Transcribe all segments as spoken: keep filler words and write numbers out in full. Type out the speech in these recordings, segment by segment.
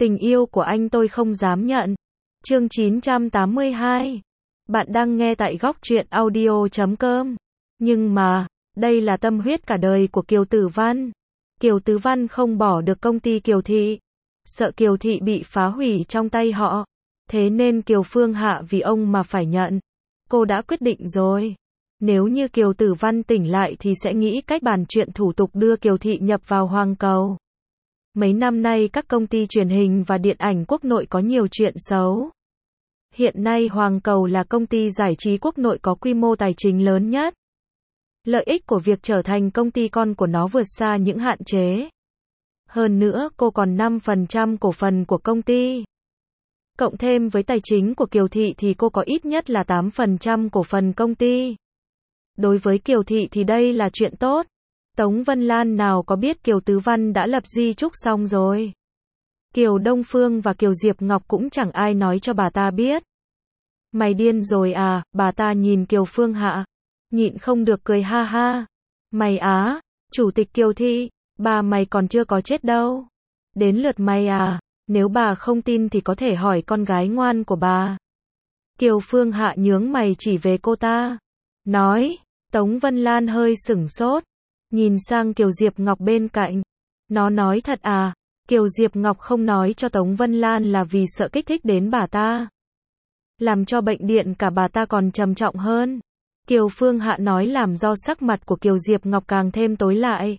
Tình yêu của anh tôi không dám nhận. Chương chín trăm tám mươi hai. Bạn đang nghe tại góc truyện audio chấm com. Nhưng mà, đây là tâm huyết cả đời của Kiều Tử Văn. Kiều Tử Văn không bỏ được công ty Kiều Thị. Sợ Kiều Thị bị phá hủy trong tay họ. Thế nên Kiều Phương Hạ vì ông mà phải nhận. Cô đã quyết định rồi. Nếu như Kiều Tử Văn tỉnh lại thì sẽ nghĩ cách bàn chuyện thủ tục đưa Kiều Thị nhập vào Hoàng Cầu. Mấy năm nay các công ty truyền hình và điện ảnh quốc nội có nhiều chuyện xấu. Hiện nay Hoàng Cầu là công ty giải trí quốc nội có quy mô tài chính lớn nhất. Lợi ích của việc trở thành công ty con của nó vượt xa những hạn chế. Hơn nữa, cô còn năm phần trăm cổ phần của công ty. Cộng thêm với tài chính của Kiều Thị thì cô có ít nhất là tám phần trăm cổ phần công ty. Đối với Kiều Thị thì đây là chuyện tốt. Tống Vân Lan nào có biết Kiều Tứ Văn đã lập di chúc xong rồi. Kiều Đông Phương và Kiều Diệp Ngọc cũng chẳng ai nói cho bà ta biết. Mày điên rồi à, bà ta nhìn Kiều Phương Hạ. Nhịn không được cười ha ha. Mày á, chủ tịch Kiều Thị, bà mày còn chưa có chết đâu. Đến lượt mày à, nếu bà không tin thì có thể hỏi con gái ngoan của bà. Kiều Phương Hạ nhướng mày chỉ về cô ta. Nói, Tống Vân Lan hơi sửng sốt. Nhìn sang Kiều Diệp Ngọc bên cạnh. Nó nói thật à? Kiều Diệp Ngọc không nói cho Tống Vân Lan là vì sợ kích thích đến bà ta. Làm cho bệnh điện cả bà ta còn trầm trọng hơn. Kiều Phương Hạ nói làm do sắc mặt của Kiều Diệp Ngọc càng thêm tối lại.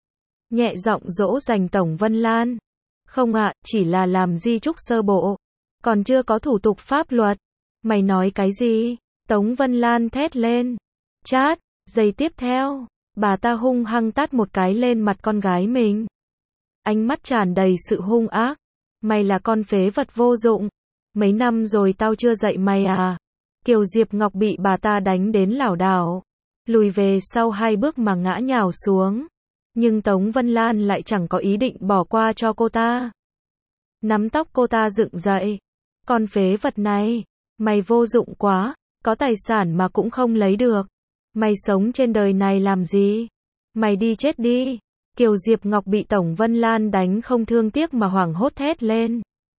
Nhẹ giọng dỗ dành Tống Vân Lan. Không ạ, chỉ là làm di chúc sơ bộ. Còn chưa có thủ tục pháp luật. Mày nói cái gì? Tống Vân Lan thét lên. Chát, giây tiếp theo. Bà ta hung hăng tát một cái lên mặt con gái mình. Ánh mắt tràn đầy sự hung ác. Mày là con phế vật vô dụng. Mấy năm rồi tao chưa dạy mày à? Kiều Diệp Ngọc bị bà ta đánh đến lảo đảo. Lùi về sau hai bước mà ngã nhào xuống. Nhưng Tống Vân Lan lại chẳng có ý định bỏ qua cho cô ta. Nắm tóc cô ta dựng dậy. Con phế vật này. Mày vô dụng quá. Có tài sản mà cũng không lấy được. Mày sống trên đời này làm gì? Mày đi chết đi. Kiều Diệp Ngọc bị Tống Vân Lan đánh không thương tiếc mà hoảng hốt thét lên.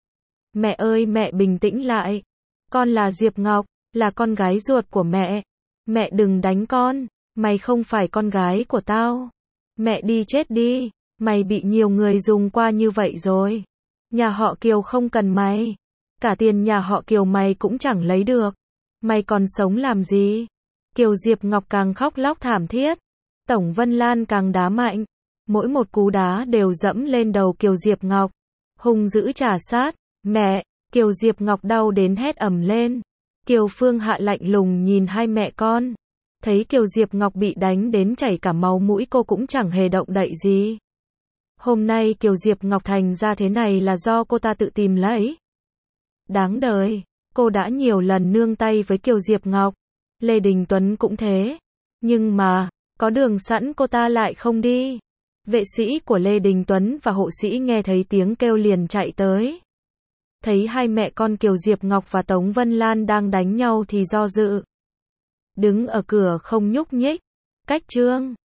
Mẹ ơi, mẹ bình tĩnh lại. Con là Diệp Ngọc, là con gái ruột của mẹ. Mẹ đừng đánh con. Mày không phải con gái của tao. Mẹ đi chết đi. Mày bị nhiều người dùng qua như vậy rồi. Nhà họ Kiều không cần mày. Cả tiền nhà họ Kiều mày cũng chẳng lấy được. Mày còn sống làm gì? Kiều Diệp Ngọc càng khóc lóc thảm thiết. Tống Vân Lan càng đá mạnh. Mỗi một cú đá đều dẫm lên đầu Kiều Diệp Ngọc. Hung dữ trà sát. Mẹ! Kiều Diệp Ngọc đau đến hét ầm lên. Kiều Phương Hạ lạnh lùng nhìn hai mẹ con. Thấy Kiều Diệp Ngọc bị đánh đến chảy cả máu mũi cô cũng chẳng hề động đậy gì. Hôm nay Kiều Diệp Ngọc thành ra thế này là do cô ta tự tìm lấy. Đáng đời. Cô đã nhiều lần nương tay với Kiều Diệp Ngọc. Lê Đình Tuấn cũng thế. Nhưng mà, có đường sẵn cô ta lại không đi. Vệ sĩ của Lê Đình Tuấn và hộ sĩ nghe thấy tiếng kêu liền chạy tới. Thấy hai mẹ con Kiều Diệp Ngọc và Tống Vân Lan đang đánh nhau thì do dự. Đứng ở cửa không nhúc nhích. Cách chương.